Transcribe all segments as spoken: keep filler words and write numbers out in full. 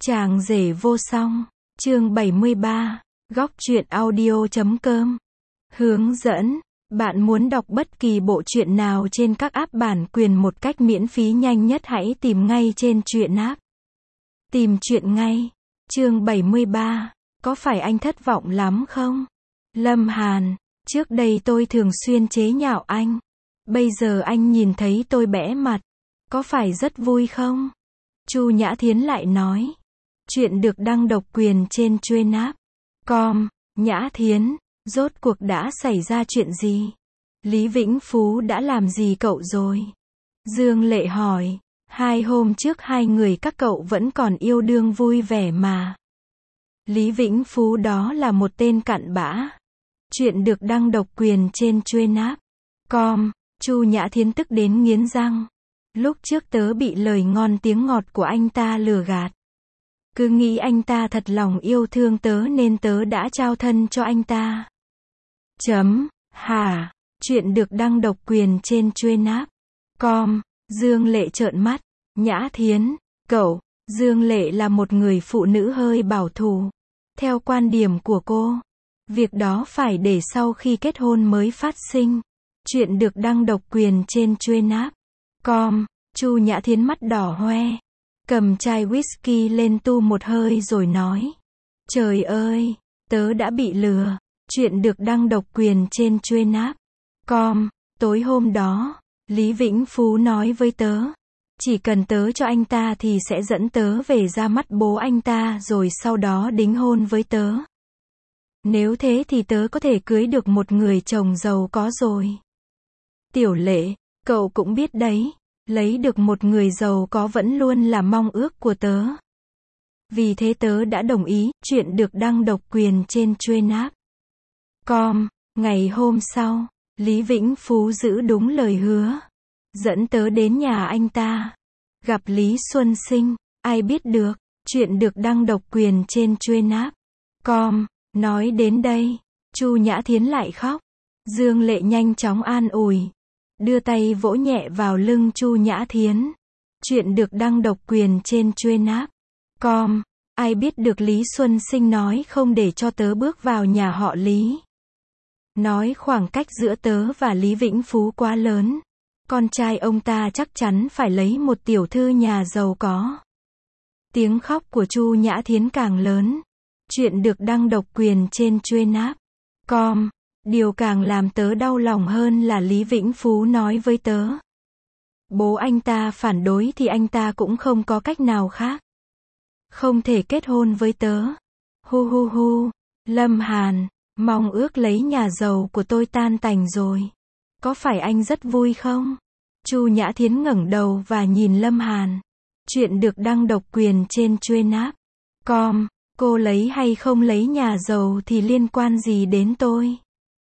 Chàng rể vô song, chương bảy mươi ba, góc truyện audio chấm com. Hướng dẫn, bạn muốn đọc bất kỳ bộ truyện nào trên các app bản quyền một cách miễn phí nhanh nhất hãy tìm ngay trên truyện app. Tìm truyện ngay. Chương bảy mươi ba, có phải anh thất vọng lắm không? Lâm Hàn, trước đây tôi thường xuyên chế nhạo anh. Bây giờ anh nhìn thấy tôi bẽ mặt, có phải rất vui không? Chu Nhã Thiến lại nói. Chuyện được đăng độc quyền trên chuyên app. Com, Nhã Thiến, rốt cuộc đã xảy ra chuyện gì? Lý Vĩnh Phú đã làm gì cậu rồi? Dương Lệ hỏi. Hai hôm trước hai người các cậu vẫn còn yêu đương vui vẻ mà. Lý Vĩnh Phú đó là một tên cặn bã. Chuyện được đăng độc quyền trên chuyên app. Com, Chu Nhã Thiến tức đến nghiến răng. Lúc trước tớ bị lời ngon tiếng ngọt của anh ta lừa gạt. Cứ nghĩ anh ta thật lòng yêu thương tớ nên tớ đã trao thân cho anh ta. Chấm, hả, chuyện được đăng độc quyền trên chuyên app. Com, Dương Lệ trợn mắt. Nhã Thiến, cậu, Dương Lệ là một người phụ nữ hơi bảo thủ. Theo quan điểm của cô, việc đó phải để sau khi kết hôn mới phát sinh. Chuyện được đăng độc quyền trên chuyên app. Com, Chu Nhã Thiến mắt đỏ hoe. Cầm chai whisky lên tu một hơi rồi nói. Trời ơi, tớ đã bị lừa. Chuyện được đăng độc quyền trên chuyên app. Com, tối hôm đó, Lý Vĩnh Phú nói với tớ. Chỉ cần tớ cho anh ta thì sẽ dẫn tớ về ra mắt bố anh ta rồi sau đó đính hôn với tớ. Nếu thế thì tớ có thể cưới được một người chồng giàu có rồi. Tiểu Lệ, cậu cũng biết đấy. Lấy được một người giàu có vẫn luôn là mong ước của tớ. Vì thế tớ đã đồng ý, chuyện được đăng độc quyền trên chuyên app. Com, ngày hôm sau, Lý Vĩnh Phú giữ đúng lời hứa. Dẫn tớ đến nhà anh ta. Gặp Lý Xuân Sinh, ai biết được, chuyện được đăng độc quyền trên chuyên app. Com, nói đến đây, Chu Nhã Thiến lại khóc. Dương Lệ nhanh chóng an ủi. Đưa tay vỗ nhẹ vào lưng Chu Nhã Thiến. Chuyện được đăng độc quyền trên chuyên app. Com, ai biết được Lý Xuân Sinh nói không để cho tớ bước vào nhà họ Lý. Nói khoảng cách giữa tớ và Lý Vĩnh Phú quá lớn. Con trai ông ta chắc chắn phải lấy một tiểu thư nhà giàu có. Tiếng khóc của Chu Nhã Thiến càng lớn. Chuyện được đăng độc quyền trên chuyên app. Com, điều càng làm tớ đau lòng hơn là Lý Vĩnh Phú nói với tớ. Bố anh ta phản đối thì anh ta cũng không có cách nào khác. Không thể kết hôn với tớ. Hu hu hu, Lâm Hàn, mong ước lấy nhà giàu của tôi tan tành rồi. Có phải anh rất vui không? Chu Nhã Thiến ngẩng đầu và nhìn Lâm Hàn. Chuyện được đăng độc quyền trên chuyên app. Com, cô lấy hay không lấy nhà giàu thì liên quan gì đến tôi?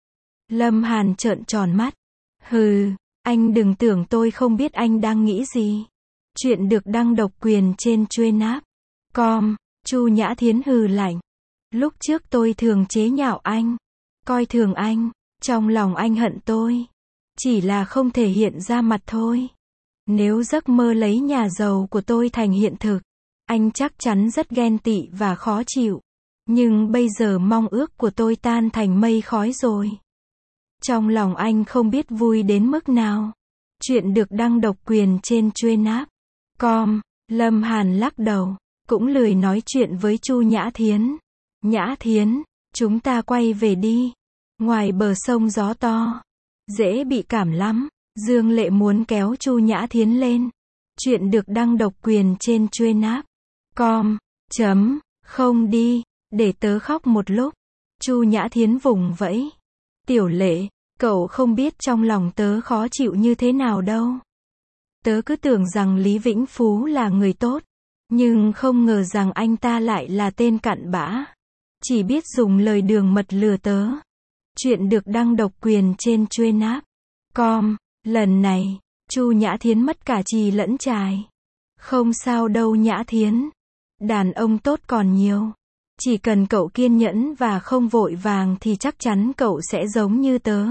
Lâm Hàn trợn tròn mắt. Hừ, anh đừng tưởng tôi không biết anh đang nghĩ gì. Chuyện được đăng độc quyền trên chuyên app. Com, Chu Nhã Thiến hừ lạnh. Lúc trước tôi thường chế nhạo anh, coi thường anh, trong lòng anh hận tôi. Chỉ là không thể hiện ra mặt thôi. Nếu giấc mơ lấy nhà giàu của tôi thành hiện thực, anh chắc chắn rất ghen tị và khó chịu. Nhưng bây giờ mong ước của tôi tan thành mây khói rồi. Trong lòng anh không biết vui đến mức nào. Chuyện được đăng độc quyền trên chuyên app. Com, Lâm Hàn lắc đầu, cũng lười nói chuyện với Chu Nhã Thiến. Nhã Thiến, chúng ta quay về đi. Ngoài bờ sông gió to, dễ bị cảm lắm. Dương Lệ muốn kéo Chu Nhã Thiến lên. Chuyện được đăng độc quyền trên chuyên app. Com, chấm, không đi, để tớ khóc một lúc. Chu Nhã Thiến vùng vẫy. Tiểu Lệ, cậu không biết trong lòng tớ khó chịu như thế nào đâu. Tớ cứ tưởng rằng Lý Vĩnh Phú là người tốt, nhưng không ngờ rằng anh ta lại là tên cặn bã. Chỉ biết dùng lời đường mật lừa tớ. Chuyện được đăng độc quyền trên chuyên app. Com, lần này, Chu Nhã Thiến mất cả chì lẫn chài. Không sao đâu Nhã Thiến. Đàn ông tốt còn nhiều. Chỉ cần cậu kiên nhẫn và không vội vàng thì chắc chắn cậu sẽ giống như tớ.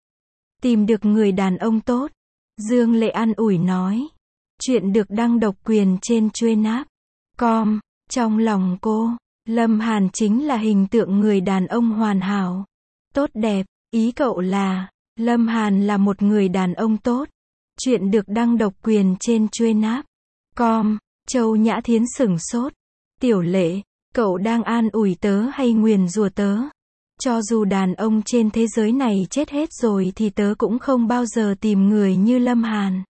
Tìm được người đàn ông tốt. Dương Lệ an ủi nói. Chuyện được đăng độc quyền trên chuyên app. Com, Trong lòng cô, Lâm Hàn chính là hình tượng người đàn ông hoàn hảo, tốt đẹp, ý cậu là, Lâm Hàn là một người đàn ông tốt. Chuyện được đăng độc quyền trên chuyên app com. Châu Nhã Thiến sửng sốt. Tiểu Lệ, cậu đang an ủi tớ hay nguyền rủa tớ? Cho dù đàn ông trên thế giới này chết hết rồi thì tớ cũng không bao giờ tìm người như Lâm Hàn.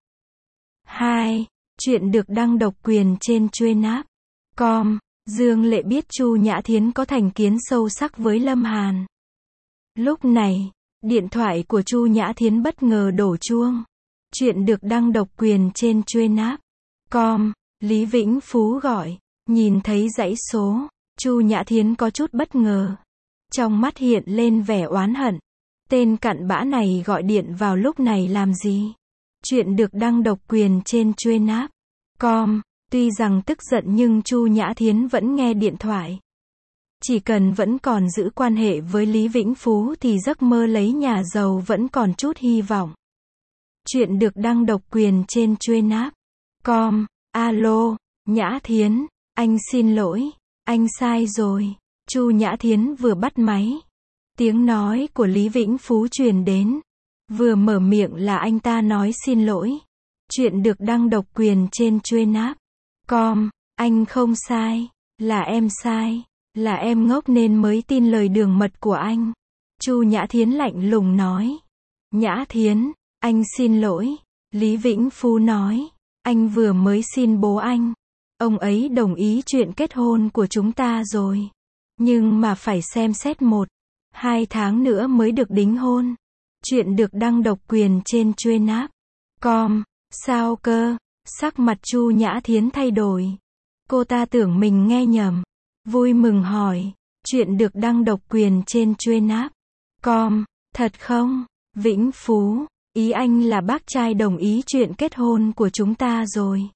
hai. Chuyện được đăng độc quyền trên chuyên app com. Dương Lệ biết Chu Nhã Thiến có thành kiến sâu sắc với Lâm Hàn. Lúc này, điện thoại của Chu Nhã Thiến bất ngờ đổ chuông. Chuyện được đăng độc quyền trên chuyên app com. Lý Vĩnh Phú gọi. Nhìn thấy dãy số, Chu Nhã Thiến có chút bất ngờ. Trong mắt hiện lên vẻ oán hận. Tên cặn bã này gọi điện vào lúc này làm gì? Chuyện được đăng độc quyền trên chuyên app com. Tuy rằng tức giận nhưng Chu Nhã Thiến vẫn nghe điện thoại. Chỉ cần vẫn còn giữ quan hệ với Lý Vĩnh Phú thì giấc mơ lấy nhà giàu vẫn còn chút hy vọng. Chuyện được đăng độc quyền trên chuyên app com. Alo, Nhã Thiến, anh xin lỗi, anh sai rồi. Chu Nhã Thiến vừa bắt máy. Tiếng nói của Lý Vĩnh Phú truyền đến. Vừa mở miệng là anh ta nói xin lỗi. Chuyện được đăng độc quyền trên chuyên app com. Anh không sai, là em sai, là em ngốc nên mới tin lời đường mật của anh. Chu Nhã Thiến lạnh lùng nói. Nhã Thiến, anh xin lỗi. Lý Vĩnh Phú nói. Anh vừa mới xin bố anh. Ông ấy đồng ý chuyện kết hôn của chúng ta rồi. Nhưng mà phải xem xét một, hai tháng nữa mới được đính hôn. Chuyện được đăng độc quyền trên chuyên app com. Sao cơ? Sắc mặt Chu Nhã Thiến thay đổi. Cô ta tưởng mình nghe nhầm. Vui mừng hỏi. Chuyện được đăng độc quyền trên chuyên app com. Thật không? Vĩnh Phú, ý anh là bác trai đồng ý chuyện kết hôn của chúng ta rồi.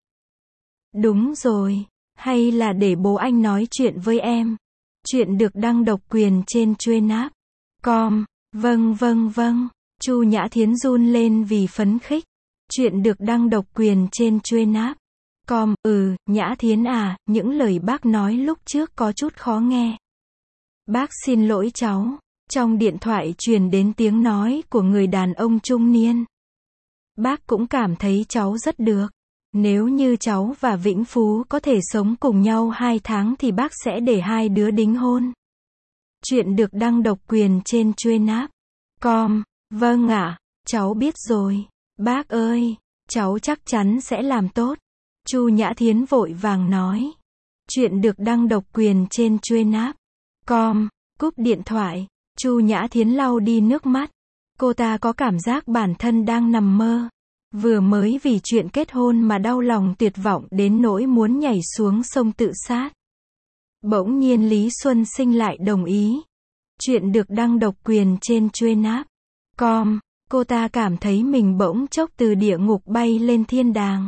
Đúng rồi. Hay là để bố anh nói chuyện với em? Chuyện được đăng độc quyền trên chuyên app com. Vâng vâng vâng. Chu Nhã Thiến run lên vì phấn khích. Chuyện được đăng độc quyền trên chuyên app com. Ừ, Nhã Thiến à, những lời bác nói lúc trước có chút khó nghe. Bác xin lỗi cháu. Trong điện thoại truyền đến tiếng nói của người đàn ông trung niên. Bác cũng cảm thấy cháu rất được. Nếu như cháu và Vĩnh Phú có thể sống cùng nhau hai tháng thì bác sẽ để hai đứa đính hôn. Chuyện được đăng độc quyền trên chuyên app com. Vâng ạ, cháu biết rồi. Bác ơi, cháu chắc chắn sẽ làm tốt. Chu Nhã Thiến vội vàng nói. Chuyện được đăng độc quyền trên chuyên app com. Cúp điện thoại, Chu Nhã Thiến lau đi nước mắt. Cô ta có cảm giác bản thân đang nằm mơ. Vừa mới vì chuyện kết hôn mà đau lòng tuyệt vọng đến nỗi muốn nhảy xuống sông tự sát. Bỗng nhiên Lý Xuân Sinh lại đồng ý. Chuyện được đăng độc quyền trên chuyên app com. Cô ta cảm thấy mình bỗng chốc từ địa ngục bay lên thiên đàng.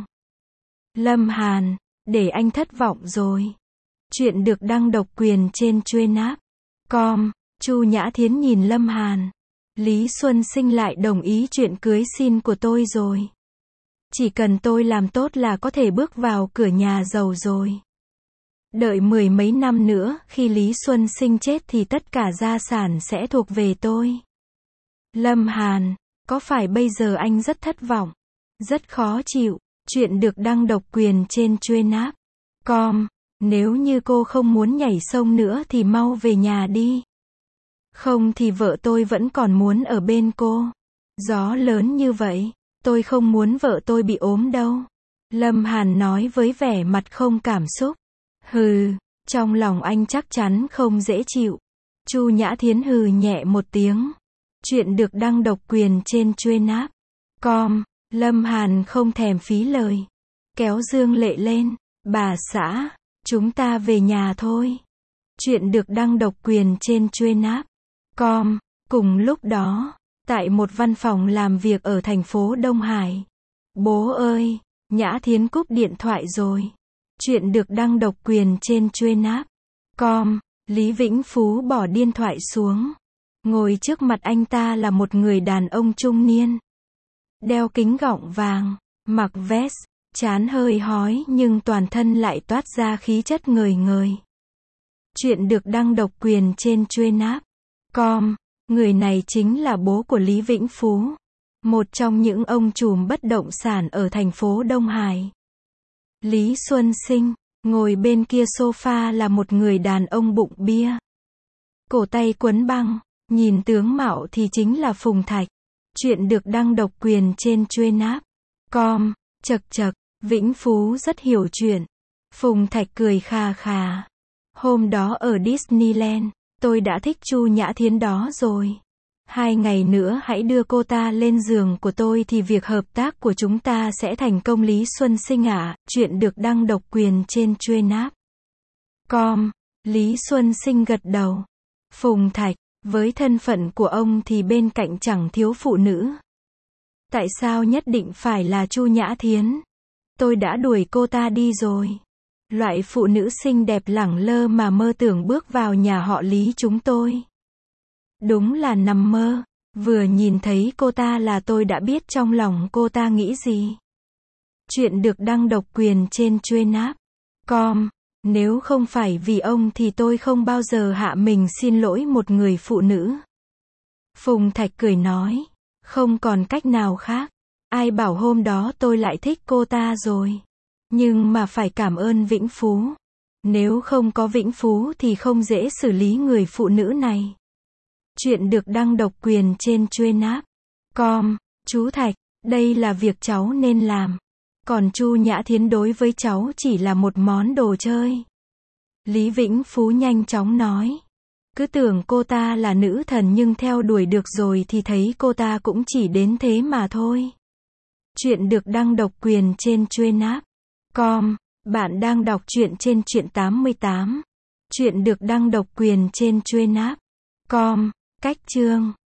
Lâm Hàn, để anh thất vọng rồi. Chuyện được đăng độc quyền trên chuyên app com. Chu Nhã Thiến nhìn Lâm Hàn. Lý Xuân Sinh lại đồng ý chuyện cưới xin của tôi rồi. Chỉ cần tôi làm tốt là có thể bước vào cửa nhà giàu rồi. Đợi mười mấy năm nữa, khi Lý Xuân Sinh chết thì tất cả gia sản sẽ thuộc về tôi. Lâm Hàn, có phải bây giờ anh rất thất vọng, rất khó chịu? Chuyện được đăng độc quyền trên chuyên app com. Nếu như cô không muốn nhảy sông nữa thì mau về nhà đi. Không thì vợ tôi vẫn còn muốn ở bên cô. Gió lớn như vậy, tôi không muốn vợ tôi bị ốm đâu. Lâm Hàn nói với vẻ mặt không cảm xúc. Hừ, trong lòng anh chắc chắn không dễ chịu. Chu Nhã Thiến hừ nhẹ một tiếng. Chuyện được đăng độc quyền trên chuyên app com. Lâm Hàn không thèm phí lời. Kéo Dương Lệ lên. Bà xã, chúng ta về nhà thôi. Chuyện được đăng độc quyền trên chuyên app com. Cùng lúc đó, tại một văn phòng làm việc ở thành phố Đông Hải. Bố ơi, Nhã Thiến cúp điện thoại rồi. Chuyện được đăng độc quyền trên chuyên app com. Lý Vĩnh Phú bỏ điện thoại xuống. Ngồi trước mặt anh ta là một người đàn ông trung niên. Đeo kính gọng vàng, mặc vest, Trán hơi hói nhưng toàn thân lại toát ra khí chất ngời ngời. Chuyện được đăng độc quyền trên chuyên app com. Người này chính là bố của Lý Vĩnh Phú, một trong những ông trùm bất động sản ở thành phố Đông Hải. Lý Xuân Sinh, ngồi bên kia sofa là một người đàn ông bụng bia, cổ tay quấn băng, nhìn tướng mạo thì chính là Phùng Thạch. Chuyện được đăng độc quyền trên chuyên app com. Chật chật, Vĩnh Phú rất hiểu chuyện. Phùng Thạch cười khà khà. Hôm đó ở Disneyland, tôi đã thích Chu Nhã Thiến đó rồi. Hai ngày nữa hãy đưa cô ta lên giường của tôi thì việc hợp tác của chúng ta sẽ thành công. Lý Xuân Sinh ạ. À, chuyện được đăng độc quyền trên chuyên app com. Lý Xuân Sinh gật đầu. Phùng Thạch, với thân phận của ông thì bên cạnh chẳng thiếu phụ nữ. Tại sao nhất định phải là Chu Nhã Thiến? Tôi đã đuổi cô ta đi rồi. Loại phụ nữ xinh đẹp lẳng lơ mà mơ tưởng bước vào nhà họ Lý chúng tôi. Đúng là nằm mơ. Vừa nhìn thấy cô ta là tôi đã biết trong lòng cô ta nghĩ gì. Chuyện được đăng độc quyền trên chuyên app com. Nếu không phải vì ông thì tôi không bao giờ hạ mình xin lỗi một người phụ nữ. Phùng Thạch cười nói. Không còn cách nào khác. Ai bảo hôm đó tôi lại thích cô ta rồi. Nhưng mà phải cảm ơn Vĩnh Phú. Nếu không có Vĩnh Phú thì không dễ xử lý người phụ nữ này. Chuyện được đăng độc quyền trên chuyên app com. Chú Thạch, đây là việc cháu nên làm. Còn Chu Nhã Thiến đối với cháu chỉ là một món đồ chơi. Lý Vĩnh Phú nhanh chóng nói. Cứ tưởng cô ta là nữ thần nhưng theo đuổi được rồi thì thấy cô ta cũng chỉ đến thế mà thôi. Chuyện được đăng độc quyền trên chuyên app com. Bạn đang đọc truyện trên Truyện tám mươi tám. Chuyện được đăng độc quyền trên chuyên app com. Cách chương